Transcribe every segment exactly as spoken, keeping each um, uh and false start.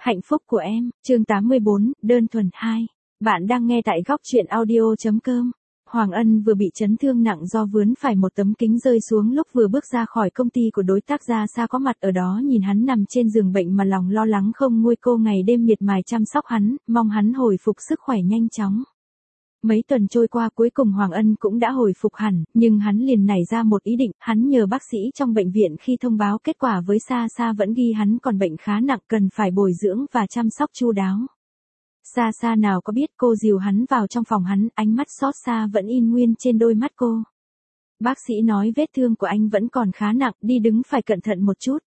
Hạnh phúc của em, chương tám mươi bốn, đơn thuần hai. Bạn đang nghe tại góc truyện audio.com. Hoàng Ân vừa bị chấn thương nặng do vướng phải một tấm kính rơi xuống lúc vừa bước ra khỏi công ty của đối tác Gia Sa có mặt ở đó nhìn hắn nằm trên giường bệnh mà lòng lo lắng không nguôi, cô ngày đêm miệt mài chăm sóc hắn, mong hắn hồi phục sức khỏe nhanh chóng. Mấy tuần trôi qua cuối cùng Hoàng Ân cũng đã hồi phục hẳn, nhưng hắn liền nảy ra một ý định, hắn nhờ bác sĩ trong bệnh viện khi thông báo kết quả với Sa Sa vẫn ghi hắn còn bệnh khá nặng cần phải bồi dưỡng và chăm sóc chu đáo. Sa Sa nào có biết cô dìu hắn vào trong phòng hắn, ánh mắt xót xa vẫn in nguyên trên đôi mắt cô. Bác sĩ nói vết thương của anh vẫn còn khá nặng, đi đứng phải cẩn thận một chút.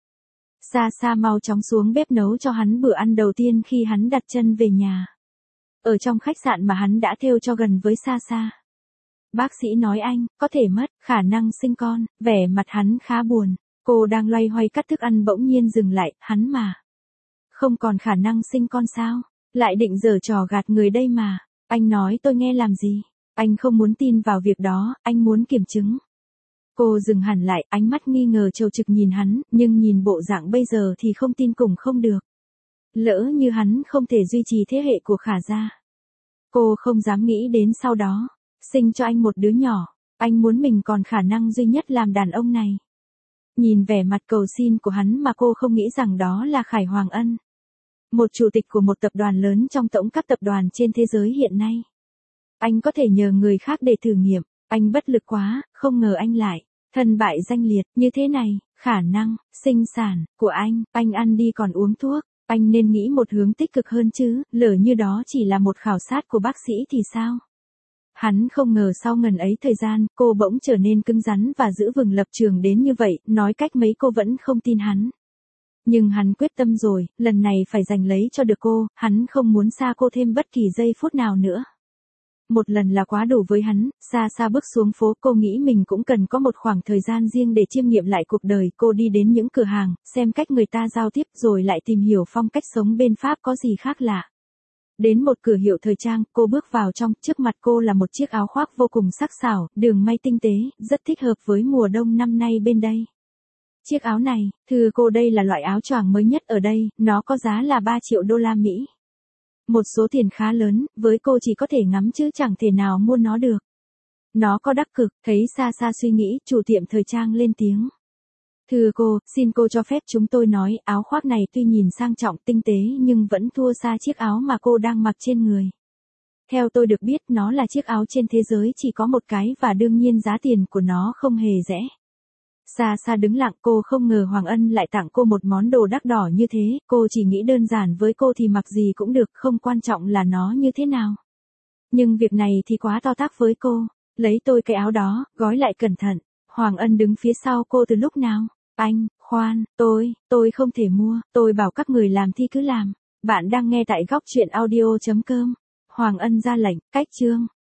Sa Sa mau chóng xuống bếp nấu cho hắn bữa ăn đầu tiên khi hắn đặt chân về nhà. Ở trong khách sạn mà hắn đã thêu cho gần với Sa Sa. Bác sĩ nói anh, có thể mất, khả năng sinh con, vẻ mặt hắn khá buồn. Cô đang loay hoay cắt thức ăn bỗng nhiên dừng lại, hắn mà. Không còn khả năng sinh con sao? Lại định giở trò gạt người đây mà. Anh nói tôi nghe làm gì? Anh không muốn tin vào việc đó, anh muốn kiểm chứng. Cô dừng hẳn lại, ánh mắt nghi ngờ trầu trực nhìn hắn, nhưng nhìn bộ dạng bây giờ thì không tin cũng không được. Lỡ như hắn không thể duy trì thế hệ của Khả gia. Cô không dám nghĩ đến sau đó. Sinh cho anh một đứa nhỏ. Anh muốn mình còn khả năng duy nhất làm đàn ông này. Nhìn vẻ mặt cầu xin của hắn mà cô không nghĩ rằng đó là Khải Hoàng Ân. Một chủ tịch của một tập đoàn lớn trong tổng các tập đoàn trên thế giới hiện nay. Anh có thể nhờ người khác để thử nghiệm. Anh bất lực quá, không ngờ anh lại. Thân bại danh liệt như thế này. Khả năng, sinh sản, của anh. Anh ăn đi còn uống thuốc. Anh nên nghĩ một hướng tích cực hơn chứ, lỡ như đó chỉ là một khảo sát của bác sĩ thì sao? Hắn không ngờ sau ngần ấy thời gian, cô bỗng trở nên cứng rắn và giữ vững lập trường đến như vậy, nói cách mấy cô vẫn không tin hắn. Nhưng hắn quyết tâm rồi, lần này phải giành lấy cho được cô, hắn không muốn xa cô thêm bất kỳ giây phút nào nữa. Một lần là quá đủ với hắn, Sa Sa bước xuống phố, cô nghĩ mình cũng cần có một khoảng thời gian riêng để chiêm nghiệm lại cuộc đời. Cô đi đến những cửa hàng, xem cách người ta giao tiếp rồi lại tìm hiểu phong cách sống bên Pháp có gì khác lạ. Đến một cửa hiệu thời trang, cô bước vào trong, trước mặt cô là một chiếc áo khoác vô cùng sắc sảo, đường may tinh tế, rất thích hợp với mùa đông năm nay bên đây. Chiếc áo này, thưa cô đây là loại áo choàng mới nhất ở đây, nó có giá là ba triệu đô la Mỹ. Một số tiền khá lớn, với cô chỉ có thể ngắm chứ chẳng thể nào mua nó được. Nó có đắt cực, thấy Sa Sa suy nghĩ, chủ tiệm thời trang lên tiếng. Thưa cô, xin cô cho phép chúng tôi nói, áo khoác này tuy nhìn sang trọng tinh tế nhưng vẫn thua xa chiếc áo mà cô đang mặc trên người. Theo tôi được biết, nó là chiếc áo trên thế giới chỉ có một cái và đương nhiên giá tiền của nó không hề rẻ. Sa Sa đứng lặng, cô không ngờ Hoàng Ân lại tặng cô một món đồ đắt đỏ như thế, cô chỉ nghĩ đơn giản với cô thì mặc gì cũng được, không quan trọng là nó như thế nào. Nhưng việc này thì quá to tát với cô, lấy tôi cái áo đó, gói lại cẩn thận. Hoàng Ân đứng phía sau cô từ lúc nào? Anh, khoan, tôi, tôi không thể mua, tôi bảo các người làm thì cứ làm. Bạn đang nghe tại góc truyện audio.com. Hoàng Ân ra lệnh, cách chương.